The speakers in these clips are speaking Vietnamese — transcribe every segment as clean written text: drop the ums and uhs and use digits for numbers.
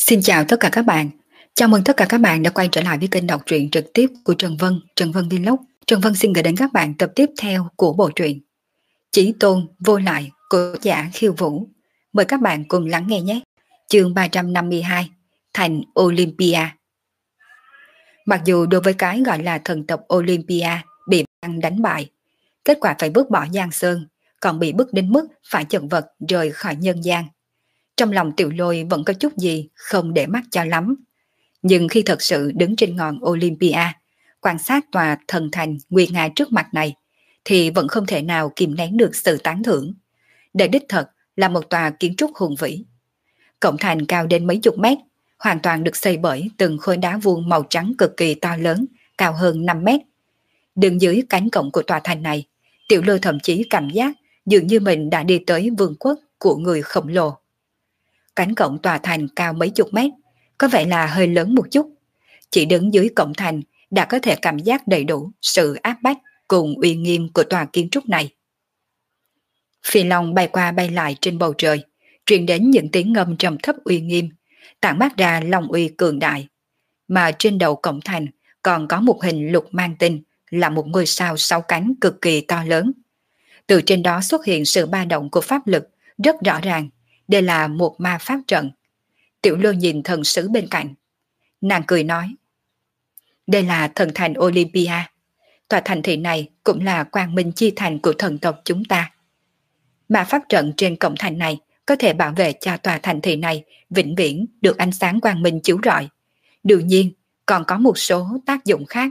Xin chào tất cả các bạn. Chào mừng tất cả các bạn đã quay trở lại với kênh đọc truyện trực tiếp của Trần Vân Vlog. Trần Vân xin gửi đến các bạn tập tiếp theo của bộ truyện Chí Tôn Vô Lại của tác giả Khiêu Vũ. Mời các bạn cùng lắng nghe nhé. Chương 352, Thành Olympia. Mặc dù đối với cái gọi là thần tộc Olympia bị băng đánh bại, kết quả phải bước bỏ Giang Sơn, còn bị bức đến mức phải chật vật rời khỏi nhân gian. Trong lòng Tiểu Lôi vẫn có chút gì không để mắt cho lắm. Nhưng khi thật sự đứng trên ngọn Olympia, quan sát tòa thần thành nguy nga trước mặt này, thì vẫn không thể nào kìm nén được sự tán thưởng. Đây đích thật là một tòa kiến trúc hùng vĩ. Cổng thành cao đến mấy chục mét, hoàn toàn được xây bởi từng khối đá vuông màu trắng cực kỳ to lớn, cao hơn 5 mét. Đứng dưới cánh cổng của tòa thành này, Tiểu Lôi thậm chí cảm giác dường như mình đã đi tới vương quốc của người khổng lồ. Cánh cổng tòa thành cao mấy chục mét, có vẻ là hơi lớn một chút. Chỉ đứng dưới cổng thành đã có thể cảm giác đầy đủ sự áp bách cùng uy nghiêm của tòa kiến trúc này. Phi long bay qua bay lại trên bầu trời, truyền đến những tiếng ngâm trầm thấp uy nghiêm, tản mát ra long uy cường đại. Mà trên đầu cổng thành còn có một hình lục mang tinh, là một ngôi sao sáu cánh cực kỳ to lớn. Từ trên đó xuất hiện sự ba động của pháp lực rất rõ ràng. Đây là một ma pháp trận. Tiểu Lôi nhìn thần sứ bên cạnh. Nàng cười nói: đây là thần thành Olympia. Tòa thành thị này cũng là quang minh chi thành của thần tộc chúng ta. Ma pháp trận trên cổng thành này có thể bảo vệ cho tòa thành thị này vĩnh viễn được ánh sáng quang minh chiếu rọi. Đương nhiên còn có một số tác dụng khác.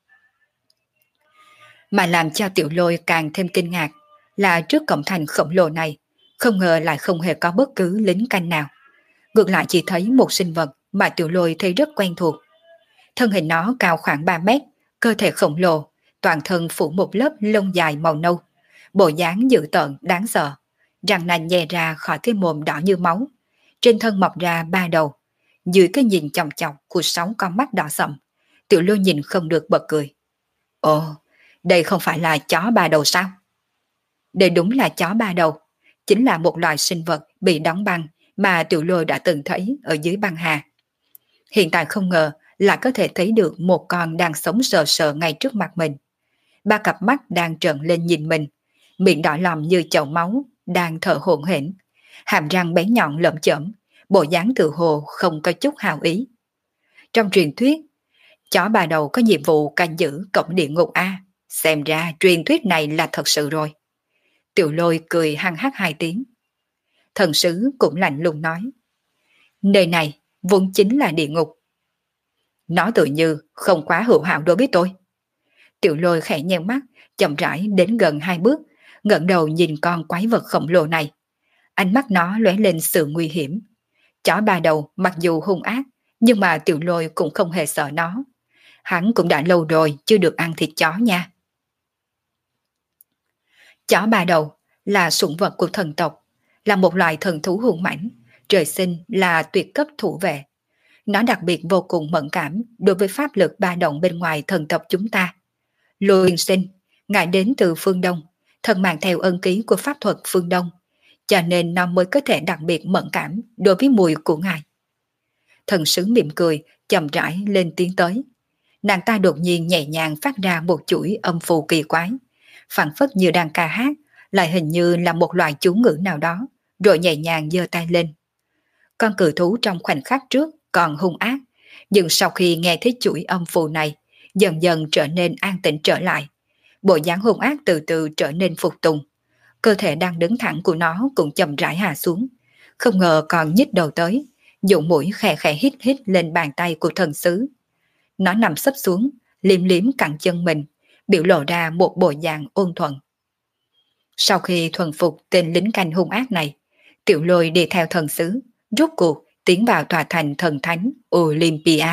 Mà làm cho Tiểu Lôi càng thêm kinh ngạc là trước cổng thành khổng lồ này, không ngờ lại không hề có bất cứ lính canh nào. Ngược lại chỉ thấy một sinh vật mà Tiểu Lôi thấy rất quen thuộc. Thân hình nó cao khoảng 3 mét, cơ thể khổng lồ, toàn thân phủ một lớp lông dài màu nâu, bộ dáng dữ tợn đáng sợ, răng nanh nhè ra khỏi cái mồm đỏ như máu, trên thân mọc ra 3 đầu, dưới cái nhìn chòng chọc của 6 con mắt đỏ sậm. Tiểu Lôi nhìn không được bật cười. Ồ, đây không phải là chó 3 đầu sao? Đây đúng là chó 3 đầu, chính là một loài sinh vật bị đóng băng mà Tiểu Lôi đã từng thấy ở dưới băng hà. Hiện tại không ngờ là có thể thấy được một con đang sống sờ sờ ngay trước mặt mình. 3 cặp mắt đang trợn lên nhìn mình, miệng đỏ lòm như chậu máu, đang thở hổn hển, hàm răng bén nhọn lởm chởm, bộ dáng tự hồ không có chút hào ý. Trong truyền thuyết, chó 3 đầu có nhiệm vụ canh giữ cổng địa ngục A. Xem ra truyền thuyết này là thật sự rồi. Tiểu Lôi cười hăng hắc 2 tiếng. Thần sứ cũng lạnh lùng nói: nơi này vốn chính là địa ngục. Nó tự như không quá hữu hảo đối với tôi. Tiểu Lôi khẽ nheo mắt, chậm rãi đến gần 2 bước, ngẩng đầu nhìn con quái vật khổng lồ này. Ánh mắt nó lóe lên sự nguy hiểm. Chó 3 đầu mặc dù hung ác, nhưng mà Tiểu Lôi cũng không hề sợ nó. Hắn cũng đã lâu rồi chưa được ăn thịt chó nha. Chó 3 đầu là sủng vật của thần tộc, là một loại thần thú hung mãnh, trời sinh là tuyệt cấp thủ vệ. Nó đặc biệt vô cùng mẫn cảm đối với pháp lực ba động bên ngoài thần tộc chúng ta. Lôi tiên sinh, ngài đến từ phương Đông, thần mang theo ân ký của pháp thuật phương Đông, cho nên nó mới có thể đặc biệt mẫn cảm đối với mùi của ngài. Thần sứ mỉm cười, chậm rãi lên tiếng tới. Nàng ta đột nhiên nhẹ nhàng phát ra một chuỗi âm phù kỳ quái, phảng phất như đang ca hát, lại hình như là một loại chú ngữ nào đó, rồi nhẹ nhàng giơ tay lên. Con cự thú trong khoảnh khắc trước còn hung ác, nhưng sau khi nghe thấy chuỗi âm phù này, dần dần trở nên an tĩnh trở lại. Bộ dáng hung ác từ từ trở nên phục tùng. Cơ thể đang đứng thẳng của nó cũng chậm rãi hạ xuống, không ngờ còn nhích đầu tới, dùng mũi khẽ khẽ hít hít lên bàn tay của thần sứ. Nó nằm sấp xuống, liếm liếm cẳng chân mình, biểu lộ ra một bộ dạng ôn thuận. Sau khi thuần phục tên lính canh hung ác này, Tiểu Lôi đi theo thần sứ, rốt cuộc tiến vào tòa thành thần thánh Olympia.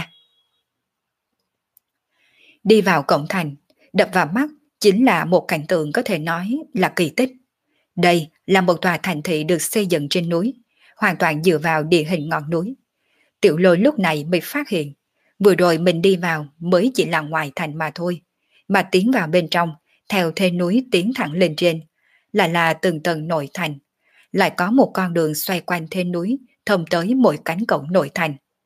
Đi vào cổng thành, đập vào mắt chính là một cảnh tượng có thể nói là kỳ tích. Đây là một tòa thành thị được xây dựng trên núi, hoàn toàn dựa vào địa hình ngọn núi. Tiểu Lôi lúc này mới phát hiện, vừa rồi mình đi vào mới chỉ là ngoài thành mà thôi, mà tiến vào bên trong, theo thê núi tiến thẳng lên trên, là từng tầng nội thành, lại có một con đường xoay quanh thê núi thông tới mỗi cánh cổng nội thành.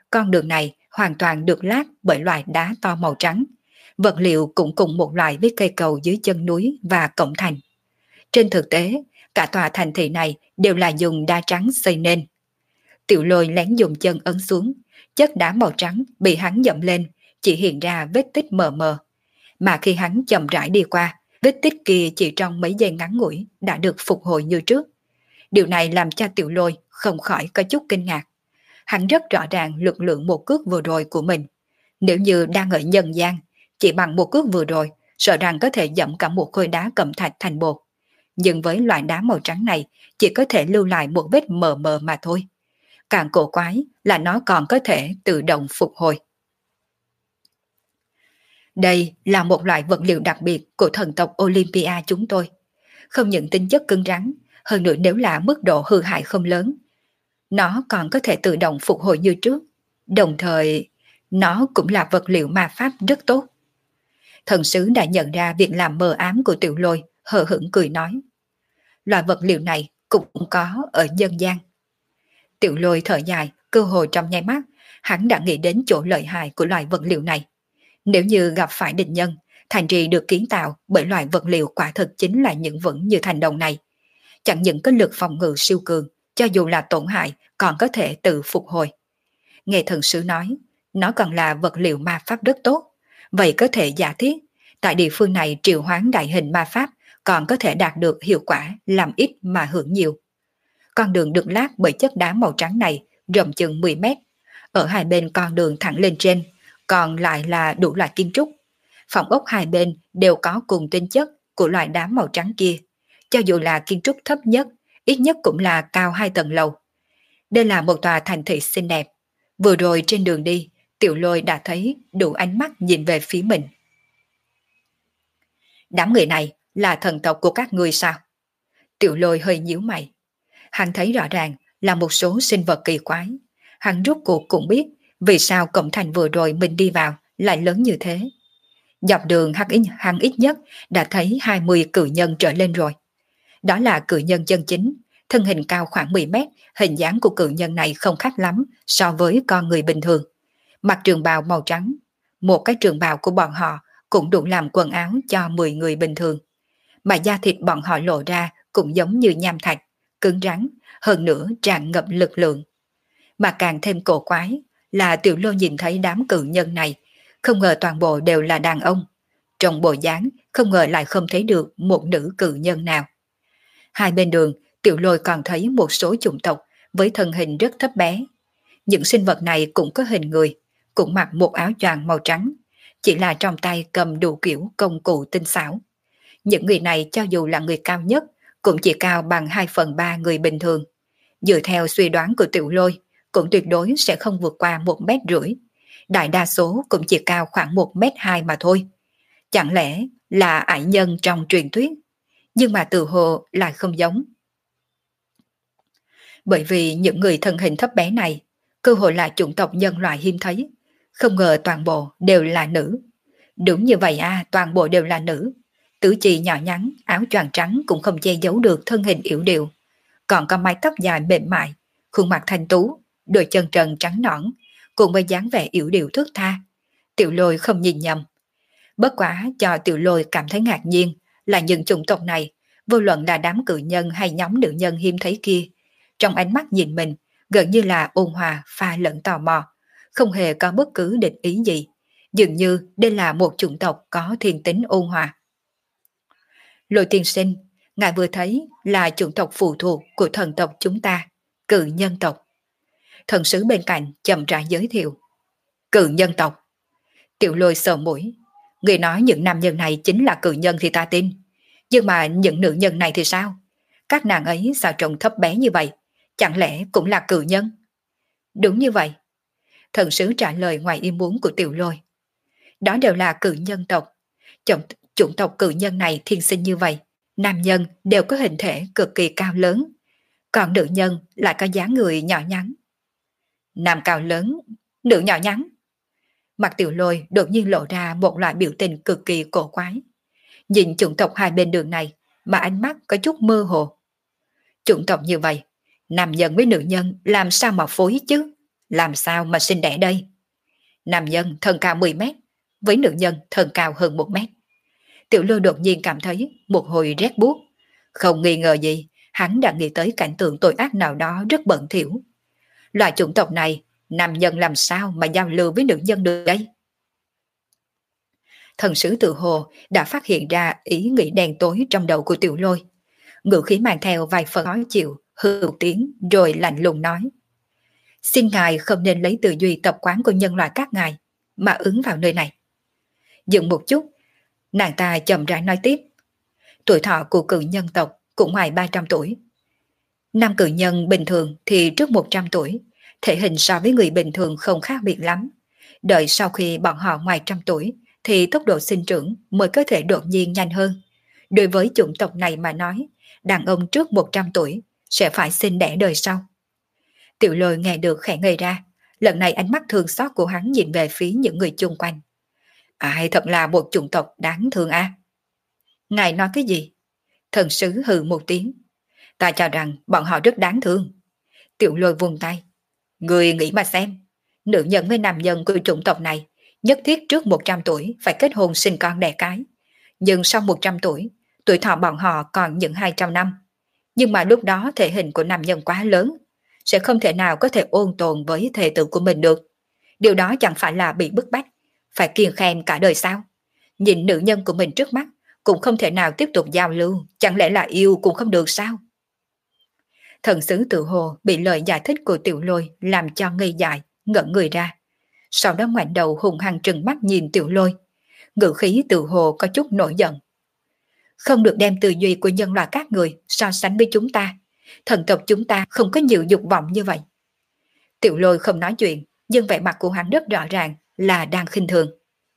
Con đường này hoàn toàn được lát bởi loại đá to màu trắng. Vật liệu cũng cùng một loại với cây cầu dưới chân núi và cổng thành. Trên thực tế, cả tòa thành thị này đều là dùng đá trắng xây nên. Tiểu Lôi lén dùng chân ấn xuống, chất đá màu trắng bị hắn dậm lên, chỉ hiện ra vết tích mờ mờ. Mà khi hắn chậm rãi đi qua, vết tích kia chỉ trong mấy giây ngắn ngủi đã được phục hồi như trước. Điều này làm cho Tiểu Lôi không khỏi có chút kinh ngạc. Hắn rất rõ ràng lực lượng một cước vừa rồi của mình. Nếu như đang ở nhân gian, chỉ bằng một cước vừa rồi, sợ rằng có thể dẫm cả một khối đá cẩm thạch thành bột. Nhưng với loại đá màu trắng này, chỉ có thể lưu lại một vết mờ mờ mà thôi. Càng cổ quái là nó còn có thể tự động phục hồi. Đây là một loại vật liệu đặc biệt của thần tộc Olympia chúng tôi. Không những tính chất cứng rắn, hơn nữa nếu là mức độ hư hại không lớn, nó còn có thể tự động phục hồi như trước. Đồng thời, nó cũng là vật liệu ma pháp rất tốt. Thần sứ đã nhận ra việc làm mờ ám của Tiểu Lôi, hờ hững cười nói. Loại vật liệu này cũng có ở nhân gian. Tiểu Lôi thở dài, cơ hội trong nháy mắt, hắn đã nghĩ đến chỗ lợi hại của loại vật liệu này. Nếu như gặp phải địch nhân, thành trì được kiến tạo bởi loại vật liệu quả thực chính là những vững như thành đồng này. Chẳng những có lực phòng ngự siêu cường, cho dù là tổn hại còn có thể tự phục hồi. Nghe thần sứ nói, nó còn là vật liệu ma pháp rất tốt. Vậy có thể giả thiết, tại địa phương này triệu hoán đại hình ma pháp còn có thể đạt được hiệu quả làm ít mà hưởng nhiều. Con đường được lát bởi chất đá màu trắng này rộng chừng 10 mét. Ở hai bên con đường thẳng lên trên, còn lại là đủ loại kiến trúc. Phòng ốc hai bên đều có cùng tính chất của loại đá màu trắng kia. Cho dù là kiến trúc thấp nhất, ít nhất cũng là cao 2 tầng lầu. Đây là một tòa thành thị xinh đẹp. Vừa rồi trên đường đi, Tiểu Lôi đã thấy đủ ánh mắt nhìn về phía mình. Đám người này là thần tộc của các ngươi sao? Tiểu Lôi hơi nhíu mày. Hắn thấy rõ ràng là một số sinh vật kỳ quái. Hắn rốt cuộc cũng biết vì sao cổng thành vừa rồi mình đi vào lại lớn như thế. Dọc đường hắn ít nhất đã thấy 20 cự nhân trở lên rồi. Đó là cự nhân chân chính, thân hình cao khoảng 10 mét, hình dáng của cự nhân này không khác lắm so với con người bình thường. Mặc trường bào màu trắng, một cái trường bào của bọn họ cũng đủ làm quần áo cho 10 người bình thường. Mà da thịt bọn họ lộ ra cũng giống như nham thạch, cứng rắn, hơn nữa tràn ngập lực lượng. Mà càng thêm cổ quái là Tiểu Lôi nhìn thấy đám cự nhân này, không ngờ toàn bộ đều là đàn ông. Trong bộ dáng không ngờ lại không thấy được một nữ cự nhân nào. Hai bên đường, Tiểu Lôi còn thấy một số chủng tộc với thân hình rất thấp bé. Những sinh vật này cũng có hình người, cũng mặc một áo choàng màu trắng, chỉ là trong tay cầm đủ kiểu công cụ tinh xảo. Những người này cho dù là người cao nhất, cũng chỉ cao bằng 2/3 người bình thường. Dựa theo suy đoán của Tiểu Lôi, cũng tuyệt đối sẽ không vượt qua 1,5 mét. Đại đa số cũng chỉ cao khoảng 1,2 mét mà thôi. Chẳng lẽ là ải nhân trong truyền thuyết? Nhưng mà từ hồ lại không giống. Bởi vì những người thân hình thấp bé này, cơ hội là chủng tộc nhân loại hiếm thấy. Không ngờ toàn bộ đều là nữ. Đúng như vậy toàn bộ đều là nữ. Tứ chi nhỏ nhắn, áo choàng trắng cũng không che giấu được thân hình yểu điệu. Còn có mái tóc dài mềm mại, khuôn mặt thanh tú, đôi chân trần trắng nõn, cùng với dáng vẻ yểu điệu thướt tha. Tiểu Lôi không nhìn nhầm. Bất quá cho Tiểu Lôi cảm thấy ngạc nhiên là những chủng tộc này, vô luận là đám cự nhân hay nhóm nữ nhân hiếm thấy kia, trong ánh mắt nhìn mình gần như là ôn hòa pha lẫn tò mò, không hề có bất cứ định ý gì. Dường như đây là một chủng tộc có thiên tính ôn hòa. Lôi tiên sinh, ngài vừa thấy là chủng tộc phụ thuộc của thần tộc chúng ta, cự nhân tộc. Thần sứ bên cạnh chậm rãi giới thiệu. Cự nhân tộc. Tiểu Lôi sờ mũi. Người nói những nam nhân này chính là cự nhân thì ta tin. Nhưng mà những nữ nhân này thì sao? Các nàng ấy sao trông thấp bé như vậy? Chẳng lẽ cũng là cự nhân? Đúng như vậy. Thần sứ trả lời ngoài ý muốn của Tiểu Lôi. Đó đều là cự nhân tộc. Chủng tộc cự nhân này thiên sinh như vậy. Nam nhân đều có hình thể cực kỳ cao lớn. Còn nữ nhân lại có dáng người nhỏ nhắn. Nam cao lớn, nữ nhỏ nhắn. Mặt Tiểu Lôi đột nhiên lộ ra một loại biểu tình cực kỳ cổ quái. Nhìn chủng tộc hai bên đường này mà ánh mắt có chút mơ hồ. Chủng tộc như vậy, nam nhân với nữ nhân làm sao mà phối chứ? Làm sao mà sinh đẻ đây? Nam nhân thân cao 10 mét, với nữ nhân thân cao hơn 1 mét. Tiểu Lôi đột nhiên cảm thấy một hồi rét buốt. Không nghi ngờ gì, hắn đã nghĩ tới cảnh tượng tội ác nào đó rất bẩn thỉu. Loại chủng tộc này, nam nhân làm sao mà giao lưu với nữ nhân được đây? Thần sứ tự hồ đã phát hiện ra ý nghĩ đen tối trong đầu của Tiểu Lôi. Ngữ khí mang theo vài phần khó chịu, hừ một tiếng rồi lạnh lùng nói. Xin ngài không nên lấy tư duy tập quán của nhân loại các ngài mà ứng vào nơi này. Dừng một chút, nàng ta chậm rãi nói tiếp. Tuổi thọ của cự nhân tộc cũng ngoài 300 tuổi. Nam cự nhân bình thường thì trước 100 tuổi, thể hình so với người bình thường không khác biệt lắm. Đợi sau khi bọn họ ngoài trăm tuổi thì tốc độ sinh trưởng mới có thể đột nhiên nhanh hơn. Đối với chủng tộc này mà nói, đàn ông trước 100 tuổi sẽ phải sinh đẻ đời sau. Tiểu Lôi nghe được khẽ ngây ra, lần này ánh mắt thương xót của hắn nhìn về phía những người chung quanh. Ai thật là một chủng tộc đáng thương a. Ngài nói cái gì? Thần sứ hừ một tiếng. Ta cho rằng bọn họ rất đáng thương. Tiểu Lôi vùng tay. Người nghĩ mà xem, nữ nhân với nam nhân của chủng tộc này nhất thiết trước 100 tuổi phải kết hôn sinh con đẻ cái. Nhưng sau 100 tuổi, tuổi thọ bọn họ còn những 200 năm. Nhưng mà lúc đó thể hình của nam nhân quá lớn, sẽ không thể nào có thể ôn tồn với thể tử của mình được. Điều đó chẳng phải là bị bức bách, phải kiêng khem cả đời sao? Nhìn nữ nhân của mình trước mắt, cũng không thể nào tiếp tục giao lưu, chẳng lẽ là yêu cũng không được sao? Thần sứ tự hồ bị lời giải thích của Tiểu Lôi làm cho ngây dại, ngẩn người ra. Sau đó ngoảnh đầu hùng hăng trừng mắt nhìn Tiểu Lôi. Ngữ khí tự hồ có chút nổi giận. Không được đem tư duy của nhân loại các người so sánh với chúng ta. Thần tộc chúng ta không có nhiều dục vọng như vậy. Tiểu Lôi không nói chuyện, nhưng vẻ mặt của hắn rất rõ ràng là đang khinh thường.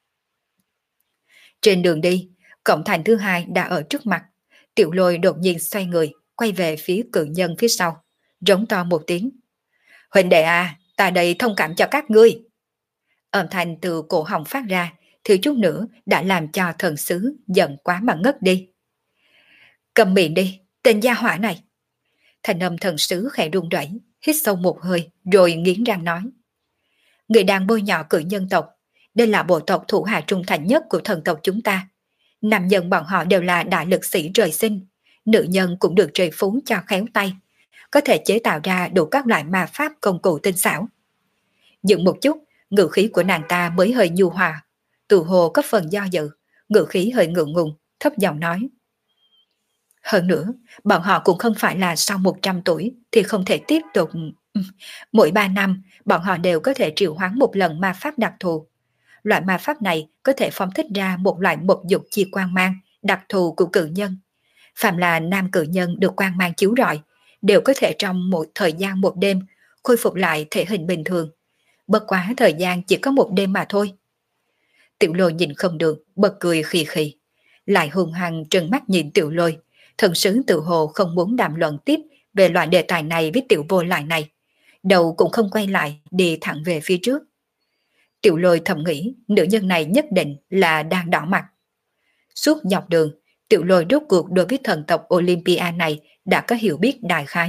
Trên đường đi, cổng thành thứ hai đã ở trước mặt. Tiểu Lôi đột nhiên xoay người, quay về phía cự nhân phía sau, rống to một tiếng. Huynh đệ à, ta đây thông cảm cho các ngươi. Âm thanh từ cổ họng phát ra, thiếu chút nữa đã làm cho thần sứ giận quá mà ngất đi. Cầm miệng đi, tên gia hỏa này. Thành âm thần sứ khẽ run rẩy, hít sâu một hơi rồi nghiến răng nói. Người đang bôi nhọ cự nhân tộc, đây là bộ tộc thủ hạ trung thành nhất của thần tộc chúng ta. Nam nhân bọn họ đều là đại lực sĩ trời sinh, nữ nhân cũng được trời phú cho khéo tay, có thể chế tạo ra đủ các loại ma pháp công cụ tinh xảo. Dừng một chút, ngữ khí của nàng ta mới hơi nhu hòa, tự hồ có phần do dự, ngữ khí hơi ngượng ngùng, thấp giọng nói. Hơn nữa, bọn họ cũng không phải là sau 100 tuổi thì không thể tiếp tục. Mỗi 3 năm, bọn họ đều có thể triệu hoán một lần ma pháp đặc thù. Loại ma pháp này có thể phóng thích ra một loại một dục chi quang mang đặc thù của cự nhân. Phạm là nam cự nhân được quang mang chiếu rọi, đều có thể trong một thời gian một đêm khôi phục lại thể hình bình thường. Bất quá thời gian chỉ có một đêm mà thôi. Tiểu Lôi nhìn không được, bật cười khì khì. Lại hung hăng trừng mắt nhìn Tiểu Lôi. Thần sứ tự hồ không muốn đàm luận tiếp về loại đề tài này với Tiểu Vô Lại này. Đầu cũng không quay lại, đi thẳng về phía trước. Tiểu Lôi thầm nghĩ nữ nhân này nhất định là đang đỏ mặt. Suốt dọc đường, Tiểu Lôi rốt cuộc đối với thần tộc Olympia này đã có hiểu biết đại khái.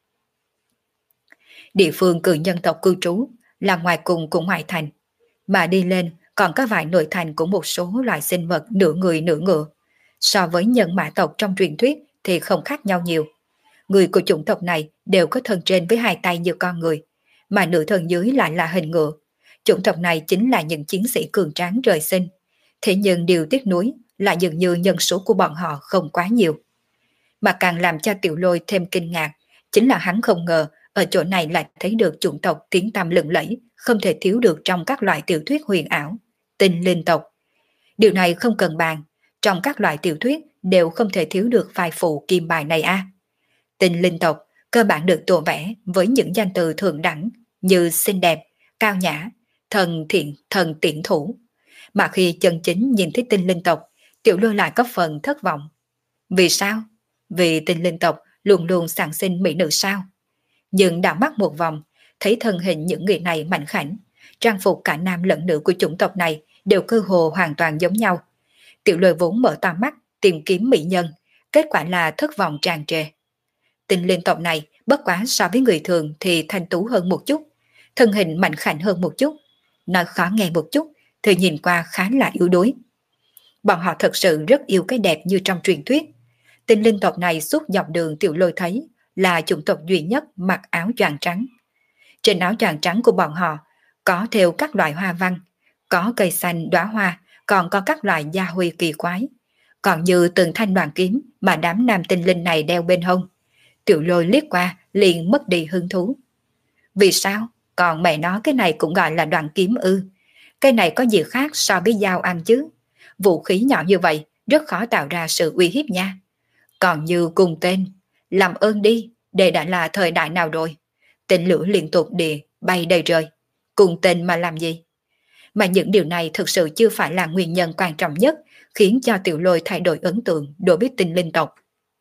Địa phương cự nhân tộc cư trú là ngoài cùng của ngoại thành, mà đi lên còn có vài nội thành của một số loài sinh vật nửa người nửa ngựa. So với nhân mã tộc trong truyền thuyết thì không khác nhau nhiều. Người của chủng tộc này đều có thân trên với hai tay như con người, mà nửa thân dưới lại là hình ngựa. Chủng tộc này chính là những chiến sĩ cường tráng trời sinh. Thế nhưng điều tiếc nuối là dường như nhân số của bọn họ không quá nhiều. Mà càng làm cho Tiểu Lôi thêm kinh ngạc, chính là hắn không ngờ ở chỗ này lại thấy được chủng tộc tiếng tăm lừng lẫy, không thể thiếu được trong các loại tiểu thuyết huyền ảo, tinh linh tộc. Điều này không cần bàn, trong các loại tiểu thuyết đều không thể thiếu được vài phụ kim bài này a. Tinh linh tộc cơ bản được tô vẽ với những danh từ thượng đẳng như xinh đẹp, cao nhã, thần thiện, thần tiễn thủ. Mà khi chân chính nhìn thấy tinh linh tộc, Tiểu Lôi lại có phần thất vọng. Vì sao? Vì tinh linh tộc luôn luôn sản sinh mỹ nữ sao? Nhưng đảo mắt một vòng, thấy thân hình những người này mạnh khảnh, trang phục cả nam lẫn nữ của chủng tộc này đều cơ hồ hoàn toàn giống nhau. Tiểu Lôi vốn mở to mắt tìm kiếm mỹ nhân, kết quả là thất vọng tràn trề. Tinh linh tộc này bất quá so với người thường thì thanh tú hơn một chút, thân hình mạnh khảnh hơn một chút, nói khó nghe một chút thì nhìn qua khá là yếu đuối. Bọn họ thật sự rất yêu cái đẹp như trong truyền thuyết. Tinh linh tộc này suốt dọc đường Tiểu Lôi thấy là chủng tộc duy nhất mặc áo choàng trắng. Trên áo choàng trắng của bọn họ có thêu các loại hoa văn, có cây xanh đóa hoa, còn có các loại gia huy kỳ quái. Còn như từng thanh đoàn kiếm mà đám nam tinh linh này đeo bên hông. Tiểu Lôi liếc qua liền mất đi hứng thú. Vì sao? Còn mẹ nó cái này cũng gọi là đoàn kiếm ư? Cái này có gì khác so với dao ăn chứ? Vũ khí nhỏ như vậy rất khó tạo ra sự uy hiếp nha. Còn như cùng tên, làm ơn đi, đây đã là thời đại nào rồi? Tên lửa liên tục địa bay đầy trời. Cùng tên mà làm gì? Mà những điều này thực sự chưa phải là nguyên nhân quan trọng nhất khiến cho Tiểu Lôi thay đổi ấn tượng đối với tinh linh tộc.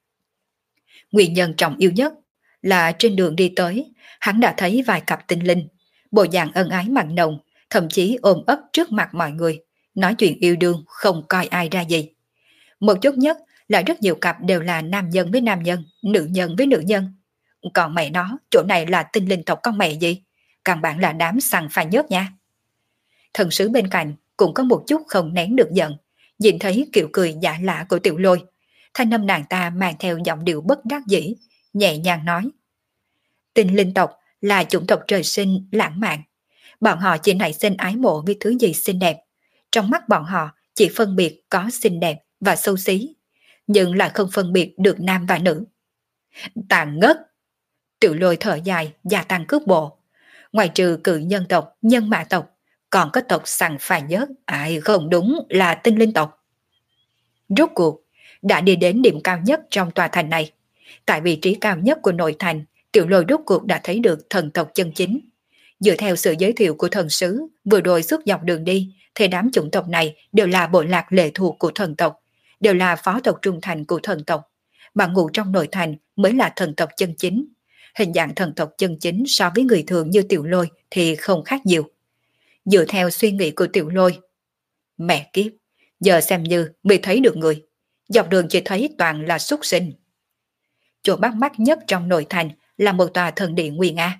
Nguyên nhân trọng yếu nhất là trên đường đi tới, hắn đã thấy vài cặp tinh linh, bộ dạng ân ái mặn nồng, thậm chí ôm ấp trước mặt mọi người, nói chuyện yêu đương không coi ai ra gì. Một chút nhất là rất nhiều cặp đều là nam nhân với nam nhân, nữ nhân với nữ nhân. Còn mẹ nó, chỗ này là tinh linh tộc con mẹ gì? Căn bản là đám sằng phải nhớt nha. Thần sứ bên cạnh cũng có một chút không nén được giận, nhìn thấy kiểu cười giả lạ của Tiểu Lôi. Thanh âm nàng ta mang theo giọng điệu bất đắc dĩ, nhẹ nhàng nói. Tinh linh tộc là chủng tộc trời sinh lãng mạn. Bọn họ chỉ nảy sinh ái mộ với thứ gì xinh đẹp. Trong mắt bọn họ chỉ phân biệt có xinh đẹp và xấu xí, nhưng lại không phân biệt được nam và nữ. Tàn ngất! Tiểu Lôi thở dài, gia tăng cước bộ. Ngoài trừ cự nhân tộc, nhân mã tộc, còn có tộc sằng phai nhớt, ai không đúng là tinh linh tộc. Rốt cuộc, đã đi đến điểm cao nhất trong tòa thành này. Tại vị trí cao nhất của nội thành, Tiểu Lôi rốt cuộc đã thấy được thần tộc chân chính. Dựa theo sự giới thiệu của thần sứ, vừa rồi suốt dọc đường đi, thì đám chủng tộc này đều là bộ lạc lệ thuộc của thần tộc, đều là phó tộc trung thành của thần tộc, mà ngụ trong nội thành mới là thần tộc chân chính. Hình dạng thần tộc chân chính so với người thường như Tiểu Lôi thì không khác nhiều. Dựa theo suy nghĩ của Tiểu Lôi, mẹ kiếp, giờ xem như mới thấy được người, dọc đường chỉ thấy toàn là súc sinh. Chỗ bắt mắt nhất trong nội thành là một tòa thần điện nguy nga.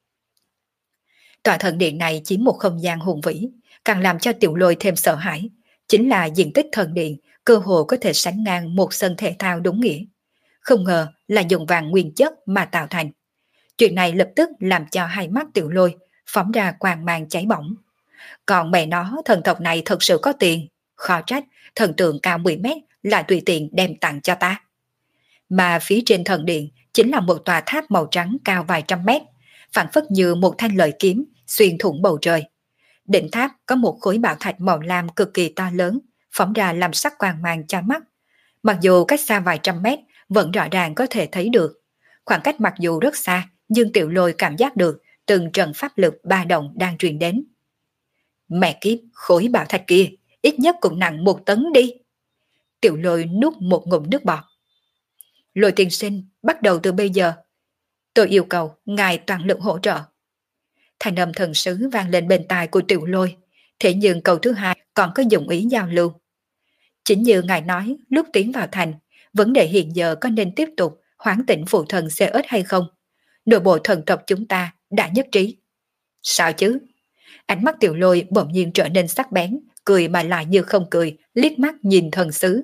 Tòa thần điện này chiếm một không gian hùng vĩ, càng làm cho Tiểu Lôi thêm sợ hãi, chính là diện tích thần điện cơ hồ có thể sánh ngang một sân thể thao đúng nghĩa. Không ngờ là dùng vàng nguyên chất mà tạo thành. Chuyện này lập tức làm cho hai mắt Tiểu Lôi phóng ra quang mang cháy bỏng. Còn mẹ nó, thần tộc này thật sự có tiền, khó trách thần tượng cao 10 mét là tùy tiện đem tặng cho ta. Mà phía trên thần điện chính là một tòa tháp màu trắng cao vài trăm mét, phản phất như một thanh lợi kiếm xuyên thủng bầu trời. Đỉnh tháp có một khối bảo thạch màu lam cực kỳ to lớn, phóng ra làm sắc quang mang cho mắt. Mặc dù cách xa vài trăm mét, vẫn rõ ràng có thể thấy được. Khoảng cách mặc dù rất xa, nhưng Tiểu Lôi cảm giác được từng trận pháp lực ba động đang truyền đến. Mẹ kiếp, khối bảo thạch kia, ít nhất cũng nặng 1 tấn đi. Tiểu Lôi nuốt một ngụm nước bọt. Lôi tiên sinh, bắt đầu từ bây giờ, tôi yêu cầu ngài toàn lực hỗ trợ. Thành âm thần sứ vang lên bên tai của Tiểu Lôi, thế nhưng câu thứ hai còn có dụng ý giao lưu. Chính như ngài nói lúc tiến vào thành, vấn đề hiện giờ có nên tiếp tục hoán tỉnh phụ thần xe ếch hay không? Nội bộ thần tộc chúng ta đã nhất trí. Sao chứ? Ánh mắt Tiểu Lôi bỗng nhiên trở nên sắc bén, cười mà lại như không cười, liếc mắt nhìn thần sứ.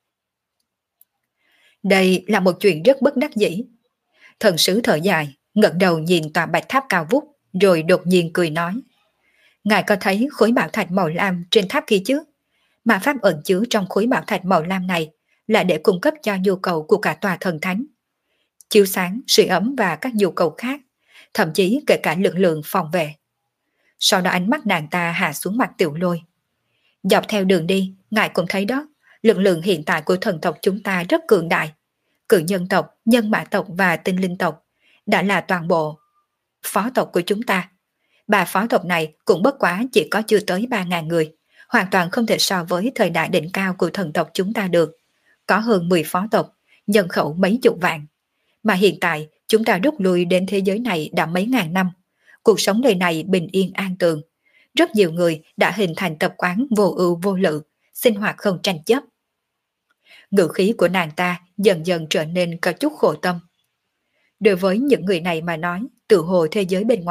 Đây là một chuyện rất bất đắc dĩ. Thần sứ thở dài, ngẩng đầu nhìn tòa bạch tháp cao vút, rồi đột nhiên cười nói. Ngài có thấy khối bảo thạch màu lam trên tháp kia chứ? Mà pháp ẩn chứa trong khối bảo thạch màu lam này là để cung cấp cho nhu cầu của cả tòa thần thánh. Chiếu sáng, sưởi ấm và các nhu cầu khác, thậm chí kể cả lực lượng phòng vệ. Sau đó ánh mắt nàng ta hạ xuống mặt Tiểu Lôi. Dọc theo đường đi, ngài cũng thấy đó, lực lượng hiện tại của thần tộc chúng ta rất cường đại. Cự nhân tộc, nhân mã tộc và tinh linh tộc đã là toàn bộ phó tộc của chúng ta. Ba phó tộc này cũng bất quá chỉ có chưa tới 3.000 người, hoàn toàn không thể so với thời đại đỉnh cao của thần tộc chúng ta được. Có hơn 10 phó tộc, nhân khẩu mấy chục vạn. Mà hiện tại chúng ta rút lui đến thế giới này đã mấy ngàn năm. Cuộc sống đời này bình yên an tường. Rất nhiều người đã hình thành tập quán vô ưu vô lự, sinh hoạt không tranh chấp. Ngữ khí của nàng ta dần dần trở nên có chút khổ tâm. Đối với những người này mà nói, tự hồ thế giới bên ngoài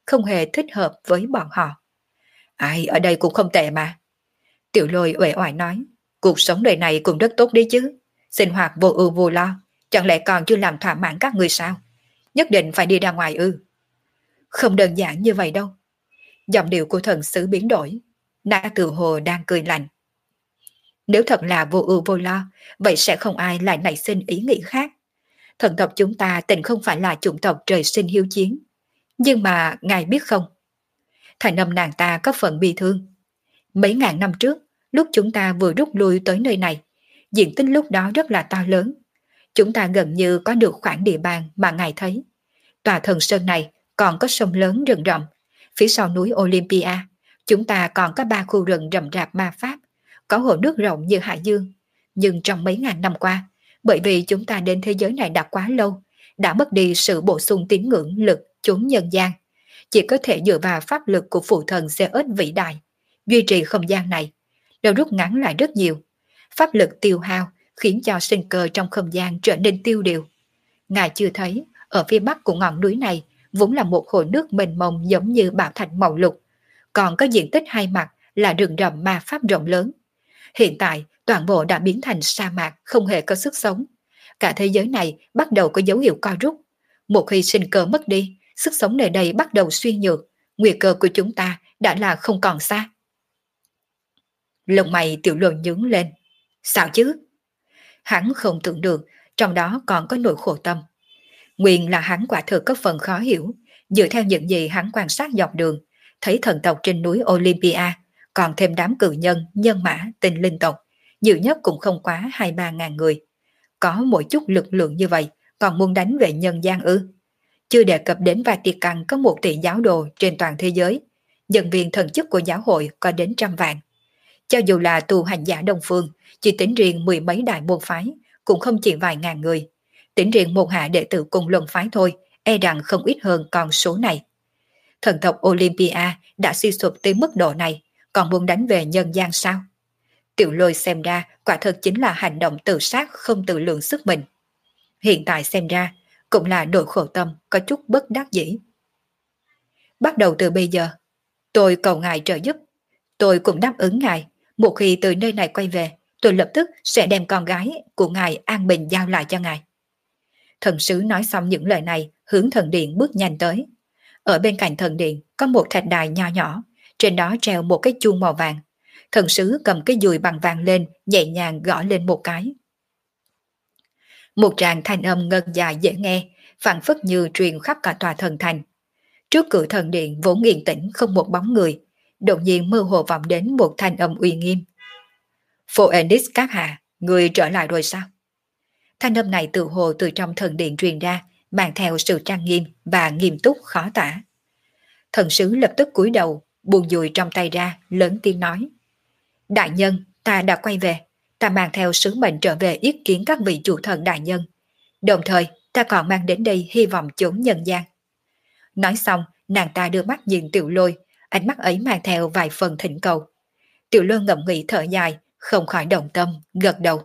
không hề thích hợp với bọn họ. Ai ở đây cũng không tệ mà. Tiểu Lôi uể oải nói, cuộc sống đời này cũng rất tốt đấy chứ. Sinh hoạt vô ưu vô lo, chẳng lẽ còn chưa làm thỏa mãn các người sao? Nhất định phải đi ra ngoài ư? Không đơn giản như vậy đâu. Giọng điệu của thần sứ biến đổi. Na tự hồ đang cười lạnh. Nếu thật là vô ưu vô lo, vậy sẽ không ai lại nảy sinh ý nghĩ khác. Thần tộc chúng ta tình không phải là chủng tộc trời sinh hiếu chiến. Nhưng mà ngài biết không? Thành âm nàng ta có phần bi thương. Mấy ngàn năm trước, lúc chúng ta vừa rút lui tới nơi này, diện tích lúc đó rất là to lớn. Chúng ta gần như có được khoảng địa bàn mà ngài thấy. Tòa thần sơn này còn có sông lớn rừng rậm. Phía sau núi Olympia, chúng ta còn có 3 khu rừng rậm rạp ma pháp, có hồ nước rộng như hải dương. Nhưng trong mấy ngàn năm qua, bởi vì chúng ta đến thế giới này đã quá lâu, đã mất đi sự bổ sung tín ngưỡng lực chốn nhân gian, chỉ có thể dựa vào pháp lực của phụ thần Zeus vĩ đại, duy trì không gian này, đều rút ngắn lại rất nhiều. Pháp lực tiêu hao khiến cho sinh cơ trong không gian trở nên tiêu điều. Ngài chưa thấy, ở phía bắc của ngọn núi này vốn là một hồ nước mênh mông giống như bảo thạch màu lục, còn có diện tích hai mặt là rừng rậm ma pháp rộng lớn. Hiện tại, toàn bộ đã biến thành sa mạc không hề có sức sống. Cả thế giới này bắt đầu có dấu hiệu co rút. Một khi sinh cơ mất đi, sức sống nơi đây bắt đầu suy nhược, nguy cơ của chúng ta đã là không còn xa. Lông mày Tiểu Lôi nhướng lên. Sao chứ? Hắn không tưởng được, trong đó còn có nỗi khổ tâm. Nguyên là hắn quả thực có phần khó hiểu, dựa theo những gì hắn quan sát dọc đường, thấy thần tộc trên núi Olympia, còn thêm đám cự nhân, nhân mã, tinh linh tộc, nhiều nhất cũng không quá 2-3 ngàn người. Có mỗi chút lực lượng như vậy, còn muốn đánh về nhân gian ư? Chưa đề cập đến Vatican có 1 tỷ giáo đồ trên toàn thế giới, nhân viên thần chức của giáo hội có đến 100 vạn. Cho dù là tu hành giả Đông Phương, chỉ tính riêng 10 mấy đại môn phái, cũng không chỉ vài ngàn người. Tính riêng môn hạ đệ tử cùng luận phái thôi, e rằng không ít hơn con số này. Thần tộc Olympia đã suy sụp tới mức độ này, còn muốn đánh về nhân gian sao? Tiểu Lôi xem ra quả thật chính là hành động tự sát không tự lượng sức mình. Hiện tại xem ra cũng là nỗi khổ tâm có chút bất đắc dĩ. Bắt đầu từ bây giờ, tôi cầu ngài trợ giúp. Tôi cũng đáp ứng ngài, một khi từ nơi này quay về, tôi lập tức sẽ đem con gái của ngài an bình giao lại cho ngài. Thần sứ nói xong những lời này, hướng thần điện bước nhanh tới. Ở bên cạnh thần điện có một thạch đài nho nhỏ, trên đó treo một cái chuông màu vàng. Thần sứ cầm cái dùi bằng vàng lên, nhẹ nhàng gõ lên một cái. Một tràng thanh âm ngân dài dễ nghe, phảng phất như truyền khắp cả tòa thần thành. Trước cửa thần điện vốn yên tĩnh không một bóng người, đột nhiên mơ hồ vọng đến một thanh âm uy nghiêm. Phoenix các hạ, người trở lại rồi sao? Thanh âm này tự hồ từ trong thần điện truyền ra, mang theo sự trang nghiêm và nghiêm túc khó tả. Thần sứ lập tức cúi đầu, buông dùi trong tay ra, lớn tiếng nói. Đại nhân, ta đã quay về, ta mang theo sứ mệnh trở về yết kiến các vị chủ thần đại nhân. Đồng thời, ta còn mang đến đây hy vọng chốn nhân gian. Nói xong, nàng ta đưa mắt nhìn Tiểu Lôi, ánh mắt ấy mang theo vài phần thỉnh cầu. Tiểu Lôi ngậm nghĩ thở dài, không khỏi động tâm, gật đầu.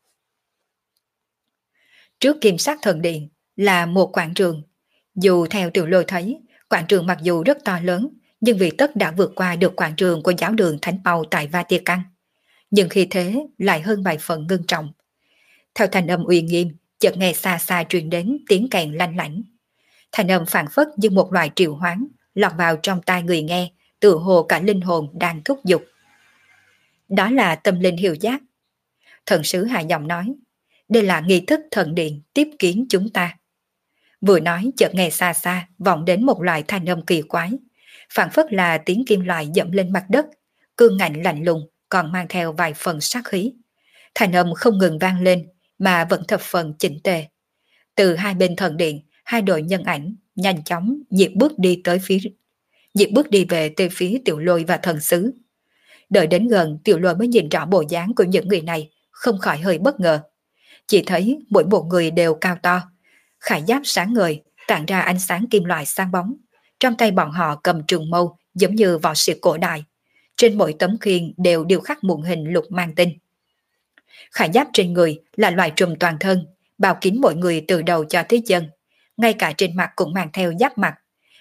Trước kim sắc thần điện là một quảng trường. Dù theo Tiểu Lôi thấy, quảng trường mặc dù rất to lớn, nhưng vì tất đã vượt qua được quảng trường của giáo đường Thánh Pau tại Vatican. Nhưng khi thế lại hơn vài phần ngưng trọng. Theo thanh âm uy nghiêm, chợt nghe xa xa truyền đến tiếng kèn lanh lảnh. Thanh âm phảng phất như một loại triệu hoán, lọt vào trong tai người nghe, tự hồ cả linh hồn đang thúc giục. Đó là tâm linh hiệu giác. Thần sứ hạ giọng nói, đây là nghi thức thần điện tiếp kiến chúng ta. Vừa nói chợt nghe xa xa vọng đến một loại thanh âm kỳ quái, phảng phất là tiếng kim loại dẫm lên mặt đất, cương ngạnh lạnh lùng, còn mang theo vài phần sát khí. Thanh âm không ngừng vang lên, mà vẫn thập phần chỉnh tề. Từ hai bên thần điện, hai đội nhân ảnh nhanh chóng nhịp bước đi về từ phía Tiểu Lôi và thần sứ. Đợi đến gần, Tiểu Lôi mới nhìn rõ bộ dáng của những người này, không khỏi hơi bất ngờ. Chỉ thấy mỗi một người đều cao to, khải giáp sáng ngời, tản ra ánh sáng kim loại sáng bóng. Trong tay bọn họ cầm trường mâu giống như võ sĩ cổ đại. Trên mỗi tấm khiên đều điêu khắc muôn hình lục mang tinh. Khải giáp trên người là loại trùm toàn thân, bao kín mỗi người từ đầu cho tới chân. Ngay cả trên mặt cũng mang theo giáp mặt.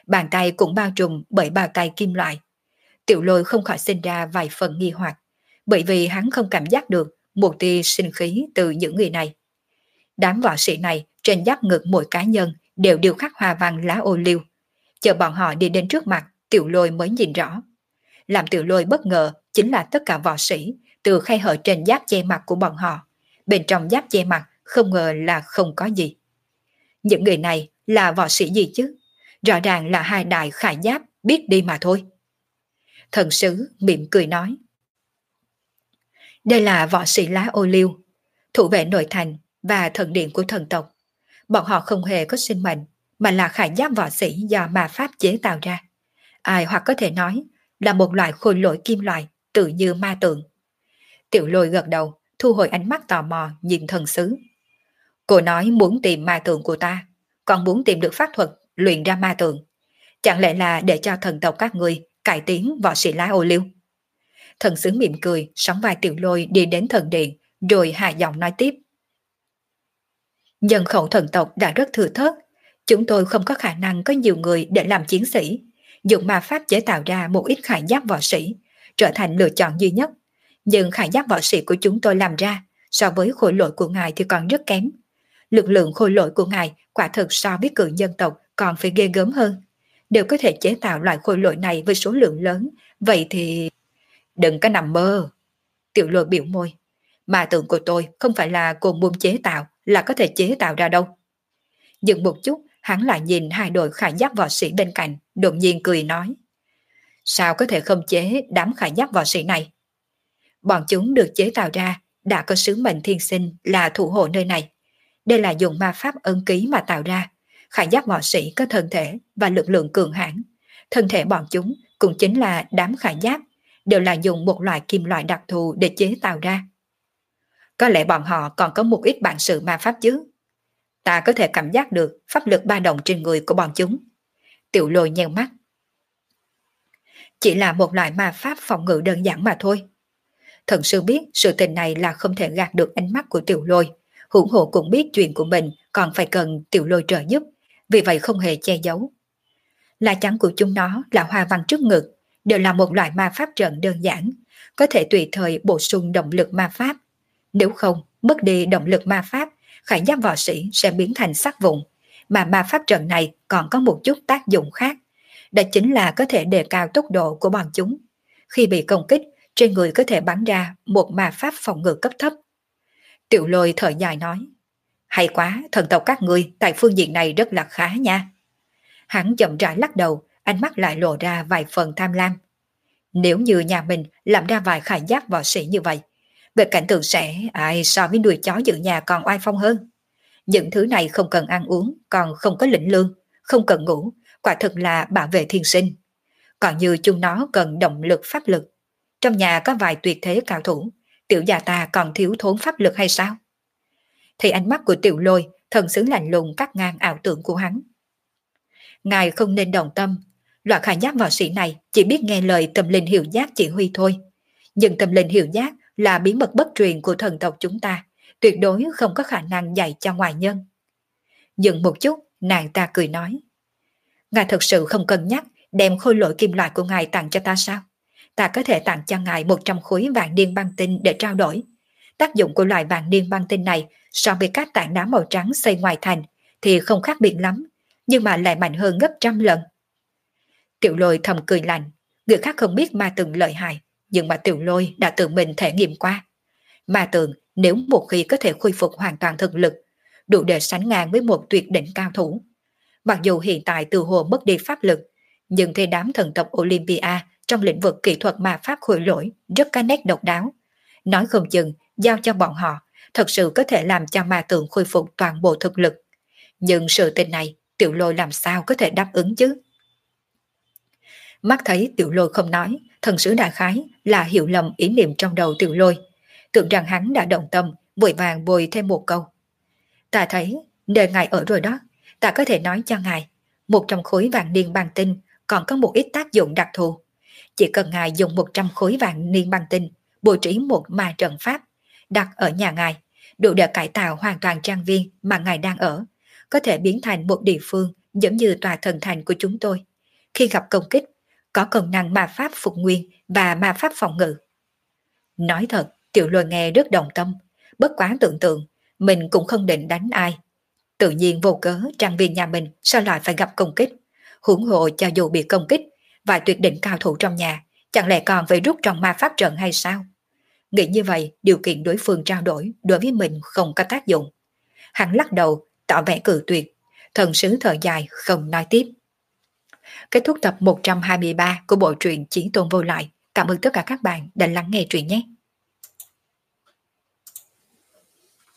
Bàn tay cũng bao trùm bởi bao tay kim loại. Tiểu Lôi không khỏi sinh ra vài phần nghi hoặc, bởi vì hắn không cảm giác được một tia sinh khí từ những người này. Đám võ sĩ này trên giáp ngực mỗi cá nhân đều điêu khắc hoa văn lá ô liu. Chờ bọn họ đi đến trước mặt, Tiểu Lôi mới nhìn rõ. Làm Tiểu Lôi bất ngờ chính là tất cả võ sĩ từ khe hở trên giáp che mặt của bọn họ. Bên trong giáp che mặt không ngờ là không có gì. Những người này là võ sĩ gì chứ? Rõ ràng là hai đại khải giáp biết đi mà thôi. Thần sứ mỉm cười nói. Đây là võ sĩ lá ô liu, thủ vệ nội thành và thần điện của thần tộc. Bọn họ không hề có sinh mệnh, mà là khải giáp võ sĩ do ma pháp chế tạo ra. Ai hoặc có thể nói là một loại khôi lỗi kim loại tự như ma tượng. Tiểu Lôi gật đầu, thu hồi ánh mắt tò mò nhìn thần sứ. Cô nói muốn tìm ma tượng của ta, còn muốn tìm được pháp thuật luyện ra ma tượng. Chẳng lẽ là để cho thần tộc các người cải tiến võ sĩ lá ô liu? Thần sứ mỉm cười, sóng vai Tiểu Lôi đi đến thần điện, rồi hạ giọng nói tiếp. Nhân khẩu thần tộc đã rất thừa thớt, chúng tôi không có khả năng có nhiều người để làm chiến sĩ. Dùng ma pháp chế tạo ra một ít khải giáp võ sĩ, trở thành lựa chọn duy nhất. Nhưng khải giáp võ sĩ của chúng tôi làm ra, so với khối lỗi của ngài thì còn rất kém. Lực lượng khối lỗi của ngài quả thực so với cự nhân tộc còn phải ghê gớm hơn. Đều có thể chế tạo loại khối lỗi này với số lượng lớn, vậy thì... Đừng có nằm mơ. Tiểu Lôi biểu môi. Ma tượng của tôi không phải là cô muốn chế tạo là có thể chế tạo ra đâu. Dừng một chút, hắn lại nhìn hai đội khải giáp võ sĩ bên cạnh, đột nhiên cười nói. Sao có thể không chế đám khải giáp võ sĩ này? Bọn chúng được chế tạo ra đã có sứ mệnh thiên sinh là thủ hộ nơi này. Đây là dùng ma pháp ấn ký mà tạo ra. Khải giáp võ sĩ có thân thể và lực lượng cường hãn. Thân thể bọn chúng cũng chính là đám khải giáp, đều là dùng một loại kim loại đặc thù để chế tạo ra. Có lẽ bọn họ còn có một ít bản sự ma pháp chứ. Ta có thể cảm giác được pháp lực ba động trên người của bọn chúng. Tiểu Lôi nheo mắt. Chỉ là một loại ma pháp phòng ngự đơn giản mà thôi. Thần sư biết sự tình này là không thể gạt được ánh mắt của Tiểu Lôi. Hữu hộ cũng biết chuyện của mình còn phải cần Tiểu Lôi trợ giúp, vì vậy không hề che giấu. Lá chắn của chúng nó là hoa văn trước ngực, đều là một loại ma pháp trận đơn giản, có thể tùy thời bổ sung động lực ma pháp. Nếu không, mất đi động lực ma pháp, khải giáp võ sĩ sẽ biến thành xác vụn, mà ma pháp trận này còn có một chút tác dụng khác. Đó chính là có thể đề cao tốc độ của bọn chúng. Khi bị công kích, trên người có thể bắn ra một ma pháp phòng ngự cấp thấp. Tiểu Lôi thở dài nói. Hay quá, thần tộc các ngươi tại phương diện này rất là khá nha. Hắn chậm rãi lắc đầu, ánh mắt lại lộ ra vài phần tham lam. Nếu như nhà mình làm ra vài khải giáp võ sĩ như vậy, về cảnh tượng sẽ ai so với nuôi chó giữ nhà còn oai phong hơn. Những thứ này không cần ăn uống, còn không có lĩnh lương, không cần ngủ, quả thực là bảo vệ thiên sinh. Còn như chúng nó cần động lực pháp lực. Trong nhà có vài tuyệt thế cao thủ, tiểu gia ta còn thiếu thốn pháp lực hay sao? Thì ánh mắt của Tiểu Lôi, thần sứ lạnh lùng cắt ngang ảo tưởng của hắn. Ngài không nên đồng tâm, loại khải giáp võ sĩ này chỉ biết nghe lời tâm linh hiệu giác chỉ huy thôi. Nhưng tâm linh hiệu giác là bí mật bất truyền của thần tộc chúng ta, tuyệt đối không có khả năng dạy cho ngoại nhân. Dừng một chút, nàng ta cười nói. Ngài thật sự không cân nhắc đem khôi lỗi kim loại của ngài tặng cho ta sao? Ta có thể tặng cho ngài 100 khối vàng niên băng tinh để trao đổi. Tác dụng của loại vàng niên băng tinh này so với các tảng đá màu trắng xây ngoài thành thì không khác biệt lắm, nhưng mà lại mạnh hơn gấp trăm lần. Tiểu Lôi thầm cười lạnh, người khác không biết ma tượng lợi hại, nhưng mà Tiểu Lôi đã tự mình thể nghiệm qua. Ma tượng nếu một khi có thể khôi phục hoàn toàn thực lực, đủ để sánh ngang với một tuyệt đỉnh cao thủ. Mặc dù hiện tại từ hồ mất đi pháp lực, nhưng thế đám thần tộc Olympia trong lĩnh vực kỹ thuật ma pháp khôi lỗi rất có nét độc đáo. Nói không chừng, giao cho bọn họ, thật sự có thể làm cho ma tượng khôi phục toàn bộ thực lực. Nhưng sự tình này, Tiểu Lôi làm sao có thể đáp ứng chứ? Mắt thấy Tiểu Lôi không nói, thần sứ đại khái là hiểu lầm ý niệm trong đầu Tiểu Lôi. Tưởng rằng hắn đã động tâm, vội vàng bồi thêm một câu. Ta thấy, nơi ngài ở rồi đó, ta có thể nói cho ngài, 100 khối vàng niên băng tinh còn có một ít tác dụng đặc thù. Chỉ cần ngài dùng 100 khối vàng niên băng tinh, bố trí một ma trận pháp, đặt ở nhà ngài, đủ để cải tạo hoàn toàn trang viên mà ngài đang ở, có thể biến thành một địa phương giống như tòa thần thành của chúng tôi. khi gặp công kích, có công năng ma pháp phục nguyên và ma pháp phòng ngự. Nói thật, Tiểu Lôi nghe rất đồng tâm, bất quá tưởng tượng, mình cũng không định đánh ai. Tự nhiên vô cớ trang viên nhà mình sao lại phải gặp công kích. Huống hộ cho dù bị công kích, vài tuyệt đỉnh cao thủ trong nhà, chẳng lẽ còn phải rút trong ma pháp trận hay sao? Nghĩ như vậy, điều kiện đối phương trao đổi đối với mình không có tác dụng. Hắn lắc đầu, tỏ vẻ cự tuyệt, thần sứ thở dài không nói tiếp. Kết thúc tập 123 của bộ truyện Chí Tôn Vô Lại. Cảm ơn tất cả các bạn đã lắng nghe truyện nhé.